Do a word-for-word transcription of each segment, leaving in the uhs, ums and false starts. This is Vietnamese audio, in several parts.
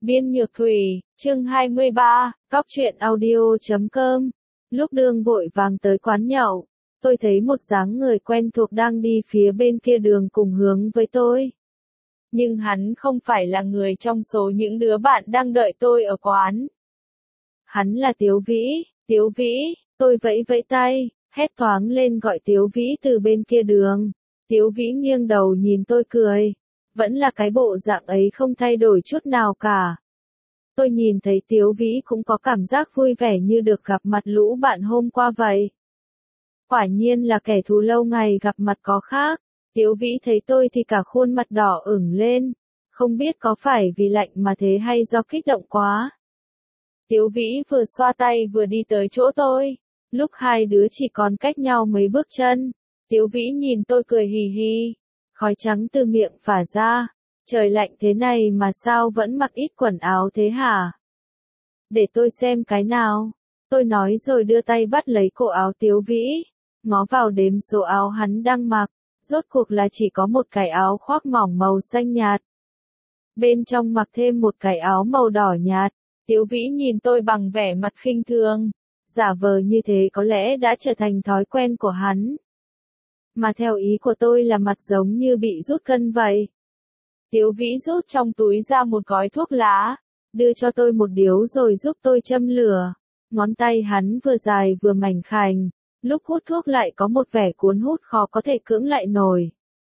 Biên Nhược Thủy, chương hai mươi ba, Cóc truyện audio chấm com. Lúc Đường vội vàng tới quán nhậu, tôi thấy một dáng người quen thuộc đang đi phía bên kia đường cùng hướng với tôi. Nhưng hắn không phải là người trong số những đứa bạn đang đợi tôi ở quán. Hắn là Tiếu Vĩ. Tiếu Vĩ, tôi vẫy vẫy tay, hét thoáng lên gọi Tiếu Vĩ từ bên kia đường. Tiếu Vĩ nghiêng đầu nhìn tôi cười. Vẫn là cái bộ dạng ấy không thay đổi chút nào cả. Tôi nhìn thấy Tiếu Vĩ cũng có cảm giác vui vẻ như được gặp mặt lũ bạn hôm qua vậy. Quả nhiên là kẻ thù lâu ngày gặp mặt có khác. Tiếu Vĩ thấy tôi thì cả khuôn mặt đỏ ửng lên. Không biết có phải vì lạnh mà thế hay do kích động quá. Tiếu Vĩ vừa xoa tay vừa đi tới chỗ tôi. Lúc hai đứa chỉ còn cách nhau mấy bước chân. Tiếu Vĩ nhìn tôi cười hì hì. Khói trắng từ miệng phả ra. Trời lạnh thế này mà sao vẫn mặc ít quần áo thế hả? Để tôi xem cái nào. Tôi nói rồi đưa tay bắt lấy cổ áo Tiếu Vĩ. Ngó vào đếm số áo hắn đang mặc. Rốt cuộc là chỉ có một cái áo khoác mỏng màu xanh nhạt. Bên trong mặc thêm một cái áo màu đỏ nhạt. Tiếu Vĩ nhìn tôi bằng vẻ mặt khinh thường. Giả vờ như thế có lẽ đã trở thành thói quen của hắn. Mà theo ý của tôi là mặt giống như bị rút cân vậy. Tiếu Vĩ rút trong túi ra một gói thuốc lá, đưa cho tôi một điếu rồi giúp tôi châm lửa. Ngón tay hắn vừa dài vừa mảnh khảnh, lúc hút thuốc lại có một vẻ cuốn hút khó có thể cưỡng lại nổi.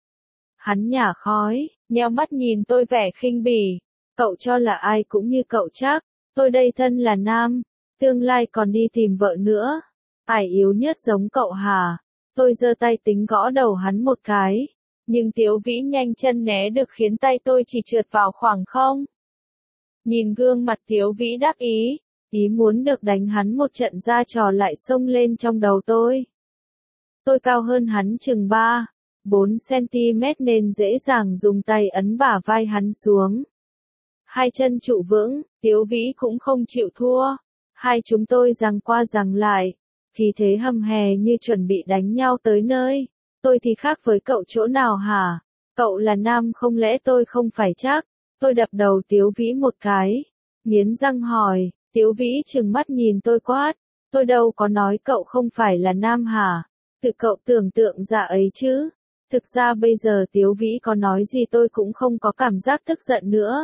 Hắn nhả khói, nheo mắt nhìn tôi vẻ khinh bỉ. Cậu cho là ai cũng như cậu chắc, tôi đây thân là nam, tương lai còn đi tìm vợ nữa. Ai yếu nhất giống cậu hả? Tôi giơ tay tính gõ đầu hắn một cái. Nhưng Tiếu Vĩ nhanh chân né được khiến tay tôi chỉ trượt vào khoảng không. Nhìn gương mặt Tiếu Vĩ đắc ý, ý muốn được đánh hắn một trận ra trò lại xông lên trong đầu tôi. Tôi cao hơn hắn chừng ba, bốn xăng-ti-mét nên dễ dàng dùng tay ấn bả vai hắn xuống. Hai chân trụ vững, Tiếu Vĩ cũng không chịu thua. Hai chúng tôi giằng qua giằng lại, khí thế hầm hè như chuẩn bị đánh nhau tới nơi. Tôi thì khác với cậu chỗ nào hả? Cậu là nam không lẽ tôi không phải chắc? Tôi đập đầu Tiếu Vĩ một cái. Nghiến răng hỏi, Tiếu Vĩ trừng mắt nhìn tôi quát. Tôi đâu có nói cậu không phải là nam hả? Tự cậu tưởng tượng ra ấy chứ. Thực ra bây giờ Tiếu Vĩ có nói gì tôi cũng không có cảm giác tức giận nữa.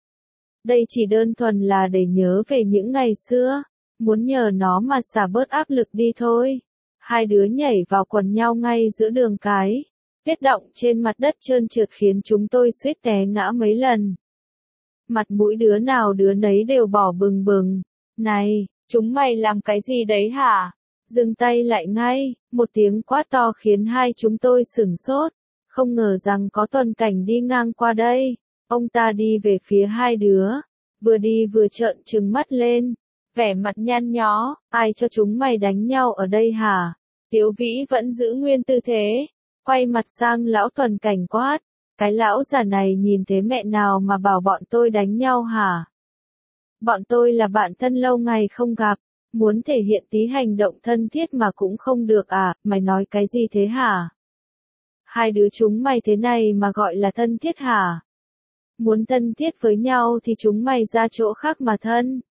Đây chỉ đơn thuần là để nhớ về những ngày xưa. Muốn nhờ nó mà xả bớt áp lực đi thôi. Hai đứa nhảy vào quần nhau ngay giữa đường cái. Tuyết động trên mặt đất trơn trượt khiến chúng tôi suýt té ngã mấy lần. Mặt mũi đứa nào đứa nấy đều bỏ bừng bừng. Này, chúng mày làm cái gì đấy hả? Dừng tay lại ngay, một tiếng quát to khiến hai chúng tôi sửng sốt. Không ngờ rằng có Tuần Cảnh đi ngang qua đây. Ông ta đi về phía hai đứa. Vừa đi vừa trợn trừng mắt lên. Vẻ mặt nhăn nhó, ai cho chúng mày đánh nhau ở đây hả? Tiếu Vĩ vẫn giữ nguyên tư thế, quay mặt sang lão Tuần Cảnh quát, cái lão già này nhìn thế mẹ nào mà bảo bọn tôi đánh nhau hả? Bọn tôi là bạn thân lâu ngày không gặp, muốn thể hiện tí hành động thân thiết mà cũng không được à, mày nói cái gì thế hả? Hai đứa chúng mày thế này mà gọi là thân thiết hả? Muốn thân thiết với nhau thì chúng mày ra chỗ khác mà thân.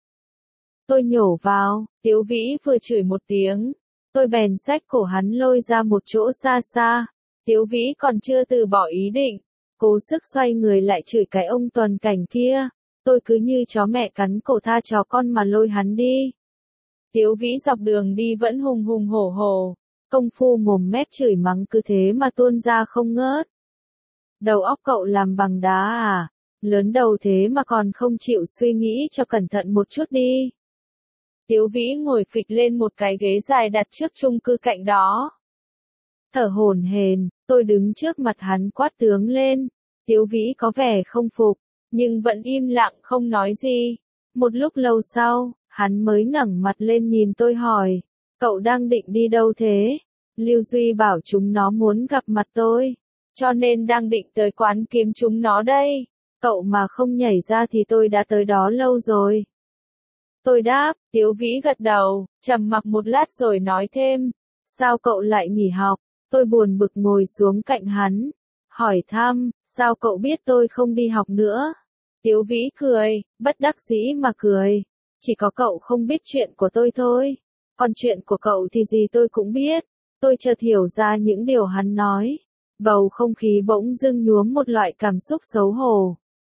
Tôi nhổ vào, Tiếu Vĩ vừa chửi một tiếng. Tôi bèn xách cổ hắn lôi ra một chỗ xa xa. Tiếu Vĩ còn chưa từ bỏ ý định. Cố sức xoay người lại chửi cái ông Tuần Cảnh kia. Tôi cứ như chó mẹ cắn cổ tha chó con mà lôi hắn đi. Tiếu Vĩ dọc đường đi vẫn hùng hùng hổ hổ. Công phu mồm mép chửi mắng cứ thế mà tuôn ra không ngớt. Đầu óc cậu làm bằng đá à? Lớn đầu thế mà còn không chịu suy nghĩ cho cẩn thận một chút đi. Tiếu Vĩ ngồi phịch lên một cái ghế dài đặt trước chung cư cạnh đó. Thở hổn hển, tôi đứng trước mặt hắn quát tướng lên. Tiếu Vĩ có vẻ không phục, nhưng vẫn im lặng không nói gì. Một lúc lâu sau, hắn mới ngẩng mặt lên nhìn tôi hỏi. Cậu đang định đi đâu thế? Lưu Duy bảo chúng nó muốn gặp mặt tôi, cho nên đang định tới quán kiếm chúng nó đây. Cậu mà không nhảy ra thì tôi đã tới đó lâu rồi. Tôi đáp, Tiếu Vĩ gật đầu, trầm mặc một lát rồi nói thêm. Sao cậu lại nghỉ học? Tôi buồn bực ngồi xuống cạnh hắn. Hỏi thăm, sao cậu biết tôi không đi học nữa? Tiếu Vĩ cười, bất đắc dĩ mà cười. Chỉ có cậu không biết chuyện của tôi thôi. Còn chuyện của cậu thì gì tôi cũng biết. Tôi chợt hiểu ra những điều hắn nói. Bầu không khí bỗng dưng nhuốm một loại cảm xúc xấu hổ.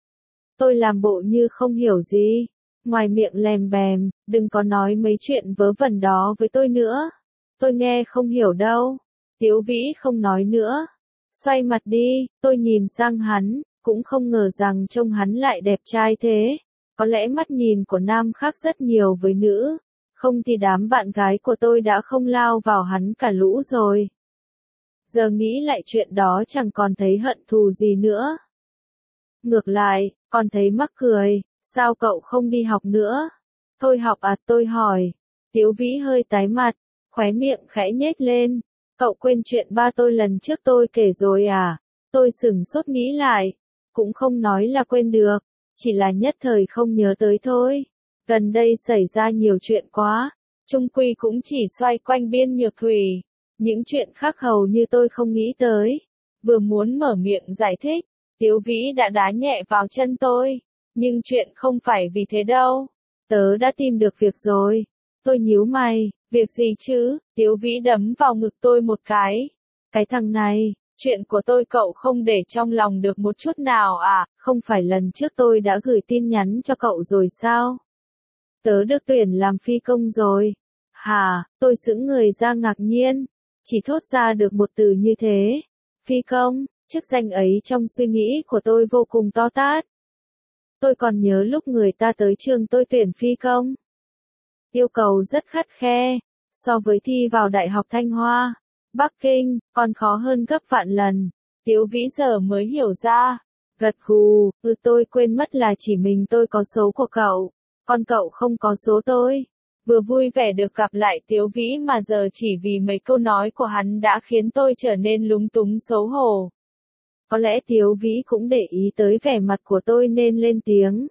Tôi làm bộ như không hiểu gì. Ngoài miệng lèm bèm, đừng có nói mấy chuyện vớ vẩn đó với tôi nữa. Tôi nghe không hiểu đâu. Tiếu Vĩ không nói nữa. Xoay mặt đi, tôi nhìn sang hắn, cũng không ngờ rằng trông hắn lại đẹp trai thế. Có lẽ mắt nhìn của nam khác rất nhiều với nữ. Không thì đám bạn gái của tôi đã không lao vào hắn cả lũ rồi. Giờ nghĩ lại chuyện đó chẳng còn thấy hận thù gì nữa. Ngược lại, còn thấy mắc cười, sao cậu không đi học nữa? Thôi học à, tôi hỏi. Tiếu Vĩ hơi tái mặt, khóe miệng khẽ nhếch lên. Cậu quên chuyện ba tôi lần trước tôi kể rồi à? Tôi sửng sốt nghĩ lại. Cũng không nói là quên được, chỉ là nhất thời không nhớ tới thôi. Gần đây xảy ra nhiều chuyện quá, chung quy cũng chỉ xoay quanh Biên Nhược Thủy. Những chuyện khác hầu như tôi không nghĩ tới. Vừa muốn mở miệng giải thích, Tiếu Vĩ đã đá nhẹ vào chân tôi. Nhưng chuyện không phải vì thế đâu. Tớ đã tìm được việc rồi. Tôi nhíu mày, việc gì chứ? Tiếu Vĩ đấm vào ngực tôi một cái. Cái thằng này, chuyện của tôi cậu không để trong lòng được một chút nào à? Không phải lần trước tôi đã gửi tin nhắn cho cậu rồi sao? Tớ được tuyển làm phi công rồi. Hả? Tôi sững người ra ngạc nhiên. Chỉ thốt ra được một từ như thế. Phi công, chức danh ấy trong suy nghĩ của tôi vô cùng to tát. Tôi còn nhớ lúc người ta tới trường tôi tuyển phi công. Yêu cầu rất khắt khe, so với thi vào Đại học Thanh Hoa, Bắc Kinh, còn khó hơn gấp vạn lần. Tiếu Vĩ giờ mới hiểu ra. Gật gù, ừ tôi quên mất là chỉ mình tôi có số của cậu, còn cậu không có số tôi. Vừa vui vẻ được gặp lại Tiếu Vĩ mà giờ chỉ vì mấy câu nói của hắn đã khiến tôi trở nên lúng túng xấu hổ. Có lẽ Tiếu Vĩ cũng để ý tới vẻ mặt của tôi nên lên tiếng.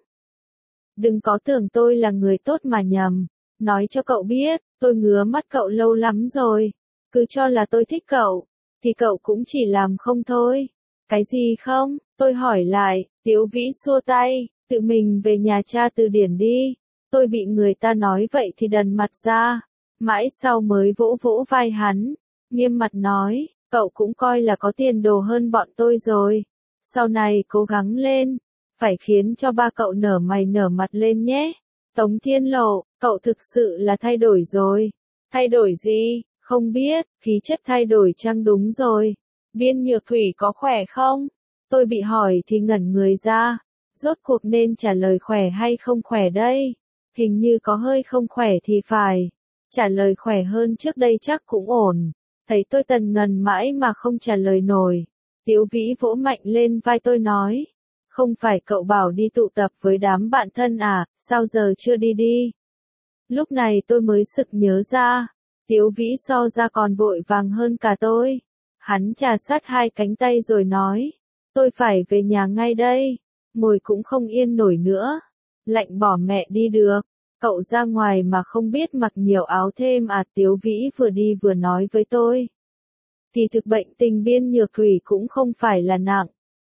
Đừng có tưởng tôi là người tốt mà nhầm. Nói cho cậu biết, tôi ngứa mắt cậu lâu lắm rồi. Cứ cho là tôi thích cậu, thì cậu cũng chỉ làm không thôi. Cái gì không? Tôi hỏi lại. Tiếu Vĩ xua tay, tự mình về nhà tra từ điển đi. Tôi bị người ta nói vậy thì đần mặt ra. Mãi sau mới vỗ vỗ vai hắn, nghiêm mặt nói, cậu cũng coi là có tiền đồ hơn bọn tôi rồi. Sau này cố gắng lên, phải khiến cho ba cậu nở mày nở mặt lên nhé. Tống Thiên Lộ, cậu thực sự là thay đổi rồi. Thay đổi gì? Không biết, khí chất thay đổi chăng? Đúng rồi. Biên Nhược Thủy có khỏe không? Tôi bị hỏi thì ngẩn người ra. Rốt cuộc nên trả lời khỏe hay không khỏe đây? Hình như có hơi không khỏe thì phải. Trả lời khỏe hơn trước đây chắc cũng ổn. Thấy tôi tần ngần mãi mà không trả lời nổi. Tiếu Vĩ vỗ mạnh lên vai tôi nói. Không phải cậu bảo đi tụ tập với đám bạn thân à, sao giờ chưa đi đi? Lúc này tôi mới sực nhớ ra. Tiếu Vĩ so ra còn vội vàng hơn cả tôi. Hắn trà sát hai cánh tay rồi nói. Tôi phải về nhà ngay đây. Ngồi cũng không yên nổi nữa. Lạnh bỏ mẹ đi được. Cậu ra ngoài mà không biết mặc nhiều áo thêm à? Tiếu Vĩ vừa đi vừa nói với tôi. Thì thực bệnh tình Biên Nhược Thủy cũng không phải là nặng.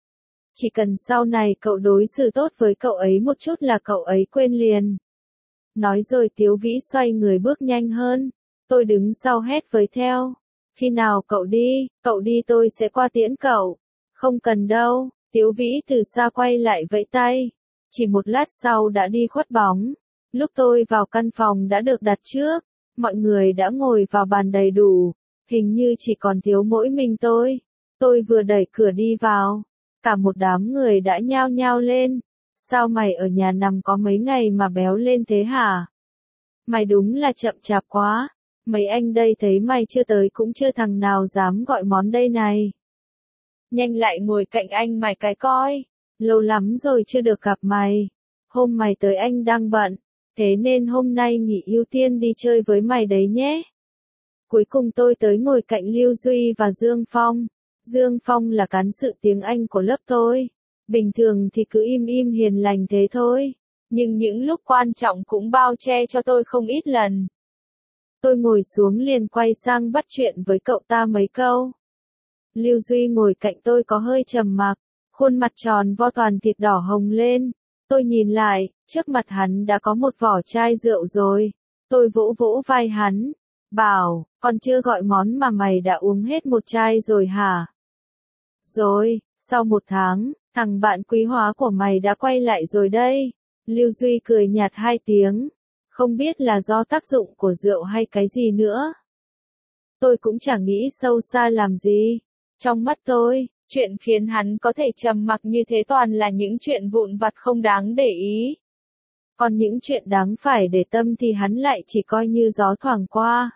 Chỉ cần sau này cậu đối xử tốt với cậu ấy một chút là cậu ấy quên liền. Nói rồi Tiếu Vĩ xoay người bước nhanh hơn. Tôi đứng sau hét với theo. Khi nào cậu đi, cậu đi tôi sẽ qua tiễn cậu. Không cần đâu. Tiếu Vĩ từ xa quay lại vẫy tay. Chỉ một lát sau đã đi khuất bóng. Lúc tôi vào căn phòng đã được đặt trước, mọi người đã ngồi vào bàn đầy đủ. Hình như chỉ còn thiếu mỗi mình tôi. Tôi vừa đẩy cửa đi vào. Cả một đám người đã nhao nhao lên. Sao mày ở nhà nằm có mấy ngày mà béo lên thế hả? Mày đúng là chậm chạp quá. Mấy anh đây thấy mày chưa tới cũng chưa thằng nào dám gọi món đây này. Nhanh lại ngồi cạnh anh mày cái coi. Lâu lắm rồi chưa được gặp mày. Hôm mày tới anh đang bận. Thế nên hôm nay nghỉ ưu tiên đi chơi với mày đấy nhé. Cuối cùng tôi tới ngồi cạnh Lưu Duy và Dương Phong. Dương Phong là cán sự tiếng Anh của lớp tôi. Bình thường thì cứ im im hiền lành thế thôi. Nhưng những lúc quan trọng cũng bao che cho tôi không ít lần. Tôi ngồi xuống liền quay sang bắt chuyện với cậu ta mấy câu. Lưu Duy ngồi cạnh tôi có hơi trầm mặc. Khuôn mặt tròn vo toàn thịt đỏ hồng lên. Tôi nhìn lại, trước mặt hắn đã có một vỏ chai rượu rồi. Tôi vỗ vỗ vai hắn, bảo, còn chưa gọi món mà mày đã uống hết một chai rồi hả? Rồi, sau một tháng, thằng bạn quý hóa của mày đã quay lại rồi đây. Lưu Duy cười nhạt hai tiếng, không biết là do tác dụng của rượu hay cái gì nữa. Tôi cũng chẳng nghĩ sâu xa làm gì. Trong mắt tôi, chuyện khiến hắn có thể trầm mặc như thế toàn là những chuyện vụn vặt không đáng để ý. Còn những chuyện đáng phải để tâm thì hắn lại chỉ coi như gió thoảng qua.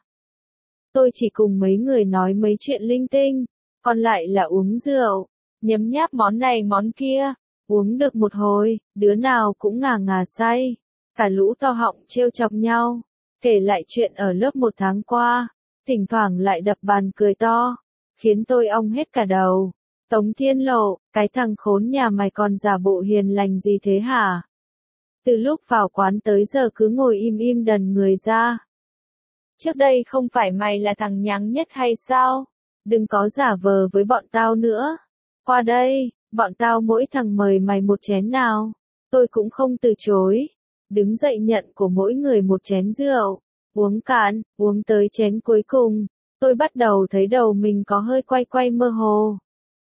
Tôi chỉ cùng mấy người nói mấy chuyện linh tinh, còn lại là uống rượu, nhấm nháp món này món kia. Uống được một hồi, đứa nào cũng ngà ngà say. Cả lũ to họng trêu chọc nhau, kể lại chuyện ở lớp một tháng qua, thỉnh thoảng lại đập bàn cười to, khiến tôi ong hết cả đầu. Tống Thiên Lộ, cái thằng khốn nhà mày còn giả bộ hiền lành gì thế hả? Từ lúc vào quán tới giờ cứ ngồi im im đần người ra. Trước đây không phải mày là thằng nhắng nhất hay sao? Đừng có giả vờ với bọn tao nữa. Qua đây, bọn tao mỗi thằng mời mày một chén nào. Tôi cũng không từ chối. Đứng dậy nhận của mỗi người một chén rượu. Uống cạn, uống tới chén cuối cùng. Tôi bắt đầu thấy đầu mình có hơi quay quay mơ hồ.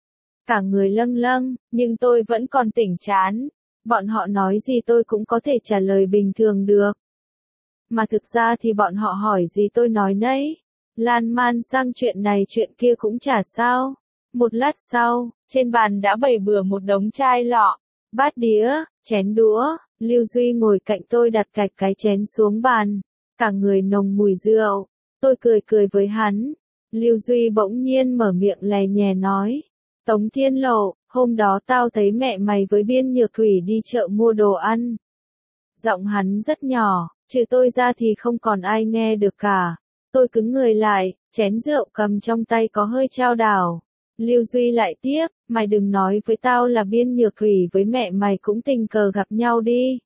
Cả người lâng lâng, nhưng tôi vẫn còn tỉnh chán. Bọn họ nói gì tôi cũng có thể trả lời bình thường được. Mà thực ra thì bọn họ hỏi gì tôi nói nấy. Lan man sang chuyện này chuyện kia cũng chả sao. Một lát sau, trên bàn đã bày bừa một đống chai lọ, bát đĩa, chén đũa. Lưu Duy ngồi cạnh tôi đặt cạch cái chén xuống bàn. Cả người nồng mùi rượu. Tôi cười cười với hắn. Lưu Duy bỗng nhiên mở miệng lè nhè nói. Tống Thiên Lộ, hôm đó tao thấy mẹ mày với Biên Nhược Thủy đi chợ mua đồ ăn. Giọng hắn rất nhỏ, trừ tôi ra thì không còn ai nghe được cả. Tôi cứng người lại, chén rượu cầm trong tay có hơi chao đảo. Lưu Duy lại tiếp, mày đừng nói với tao là Biên Nhược Thủy với mẹ mày cũng tình cờ gặp nhau đi.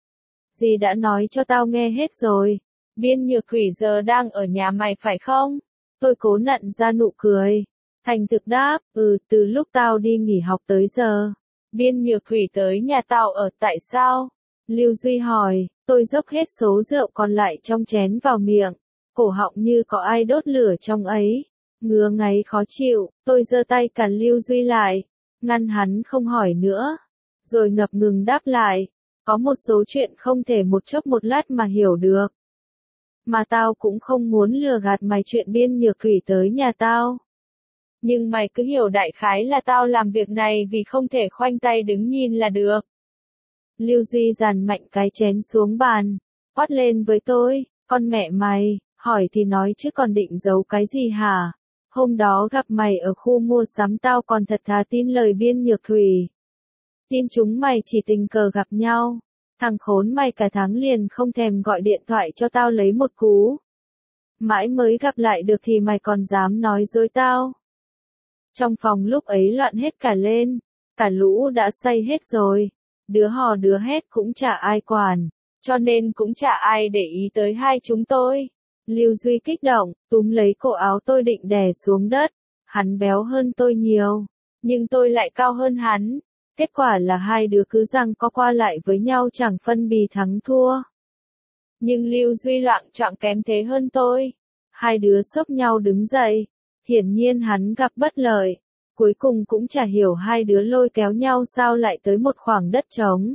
Dì đã nói cho tao nghe hết rồi. Biên Nhược Thủy giờ đang ở nhà mày phải không? Tôi cố nặn ra nụ cười. Thành thực đáp, ừ, từ lúc tao đi nghỉ học tới giờ. Biên Nhược Thủy tới nhà tao ở tại sao? Lưu Duy hỏi, tôi dốc hết số rượu còn lại trong chén vào miệng. Cổ họng như có ai đốt lửa trong ấy. Ngứa ngáy khó chịu, tôi giơ tay cản Lưu Duy lại. Ngăn hắn không hỏi nữa. Rồi ngập ngừng đáp lại. Có một số chuyện không thể một chốc một lát mà hiểu được. Mà tao cũng không muốn lừa gạt mày chuyện Biên Nhược Thủy tới nhà tao. Nhưng mày cứ hiểu đại khái là tao làm việc này vì không thể khoanh tay đứng nhìn là được. Lưu Duy dàn mạnh cái chén xuống bàn, quát lên với tôi, con mẹ mày, hỏi thì nói chứ còn định giấu cái gì hả? Hôm đó gặp mày ở khu mua sắm tao còn thật thà tin lời Biên Nhược Thủy. Tin chúng mày chỉ tình cờ gặp nhau. Thằng khốn mày cả tháng liền không thèm gọi điện thoại cho tao lấy một cú. Mãi mới gặp lại được thì mày còn dám nói dối tao. Trong phòng lúc ấy loạn hết cả lên, cả lũ đã say hết rồi, đứa hò đứa hét cũng chả ai quản, cho nên cũng chả ai để ý tới hai chúng tôi. Lưu Duy kích động, túm lấy cổ áo tôi định đè xuống đất, hắn béo hơn tôi nhiều, nhưng tôi lại cao hơn hắn, kết quả là hai đứa cứ giằng co qua lại với nhau chẳng phân bì thắng thua. Nhưng Lưu Duy loạng choạng kém thế hơn tôi, hai đứa xốc nhau đứng dậy. Hiển nhiên hắn gặp bất lợi, cuối cùng cũng chả hiểu hai đứa lôi kéo nhau sao lại tới một khoảng đất trống.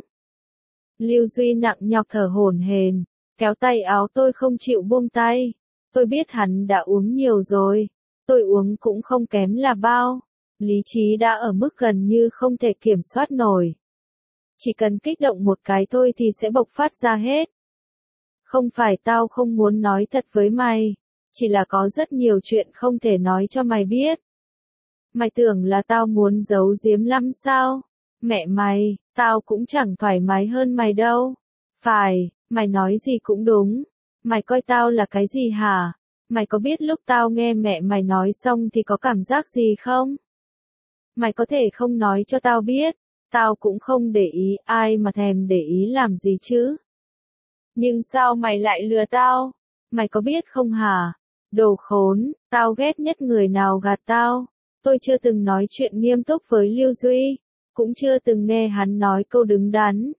Lưu Duy nặng nhọc thở hổn hển, kéo tay áo tôi không chịu buông tay. Tôi biết hắn đã uống nhiều rồi, tôi uống cũng không kém là bao. Lý trí đã ở mức gần như không thể kiểm soát nổi. Chỉ cần kích động một cái thôi thì sẽ bộc phát ra hết. Không phải tao không muốn nói thật với mày. Chỉ là có rất nhiều chuyện không thể nói cho mày biết. Mày tưởng là tao muốn giấu giếm lắm sao? Mẹ mày, tao cũng chẳng thoải mái hơn mày đâu. Phải, mày nói gì cũng đúng. Mày coi tao là cái gì hả? Mày có biết lúc tao nghe mẹ mày nói xong thì có cảm giác gì không? Mày có thể không nói cho tao biết. Tao cũng không để ý, ai mà thèm để ý làm gì chứ? Nhưng sao mày lại lừa tao? Mày có biết không hả? Đồ khốn, tao ghét nhất người nào gạt tao. Tôi chưa từng nói chuyện nghiêm túc với Lưu Duy, cũng chưa từng nghe hắn nói câu đứng đắn.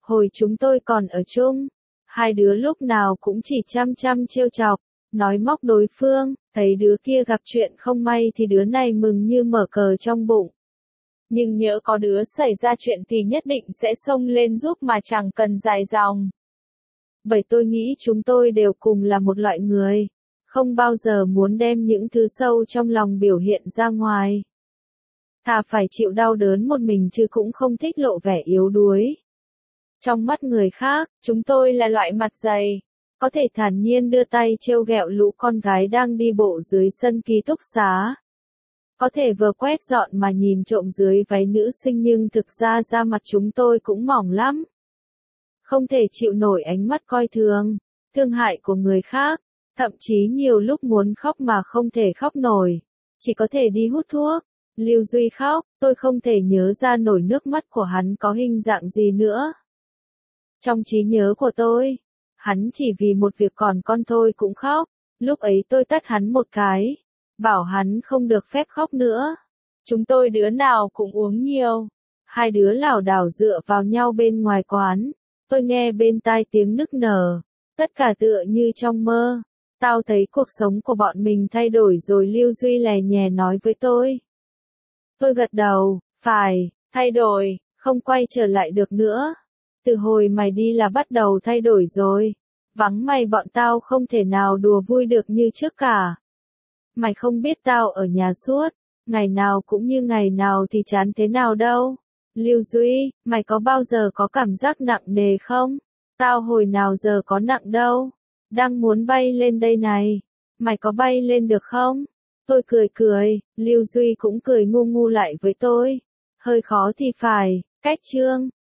Hồi chúng tôi còn ở chung, hai đứa lúc nào cũng chỉ chăm chăm trêu chọc, nói móc đối phương, thấy đứa kia gặp chuyện không may thì đứa này mừng như mở cờ trong bụng. Nhưng nhỡ có đứa xảy ra chuyện thì nhất định sẽ xông lên giúp mà chẳng cần dài dòng. Bởi tôi nghĩ chúng tôi đều cùng là một loại người, không bao giờ muốn đem những thứ sâu trong lòng biểu hiện ra ngoài. Thà phải chịu đau đớn một mình chứ cũng không thích lộ vẻ yếu đuối. Trong mắt người khác, chúng tôi là loại mặt dày, có thể thản nhiên đưa tay trêu ghẹo lũ con gái đang đi bộ dưới sân ký túc xá. Có thể vừa quét dọn mà nhìn trộm dưới váy nữ sinh nhưng thực ra da mặt chúng tôi cũng mỏng lắm. Không thể chịu nổi ánh mắt coi thường, thương hại của người khác, thậm chí nhiều lúc muốn khóc mà không thể khóc nổi, chỉ có thể đi hút thuốc. Lưu Duy khóc, tôi không thể nhớ ra nổi nước mắt của hắn có hình dạng gì nữa. Trong trí nhớ của tôi, hắn chỉ vì một việc còn con thôi cũng khóc, lúc ấy tôi tát hắn một cái, bảo hắn không được phép khóc nữa. Chúng tôi đứa nào cũng uống nhiều, hai đứa lảo đảo dựa vào nhau bên ngoài quán, tôi nghe bên tai tiếng nức nở, tất cả tựa như trong mơ. Tao thấy cuộc sống của bọn mình thay đổi rồi, Lưu Duy lè nhè nói với tôi. Tôi gật đầu, phải, thay đổi, không quay trở lại được nữa. Từ hồi mày đi là bắt đầu thay đổi rồi. Vắng mày bọn tao không thể nào đùa vui được như trước cả. Mày không biết tao ở nhà suốt, ngày nào cũng như ngày nào thì chán thế nào đâu. Lưu Duy, mày có bao giờ có cảm giác nặng nề không? Tao hồi nào giờ có nặng đâu. Đang muốn bay lên đây này. Mày có bay lên được không? Tôi cười cười, Lưu Duy cũng cười ngu ngu lại với tôi. Hơi khó thì phải, cách chương.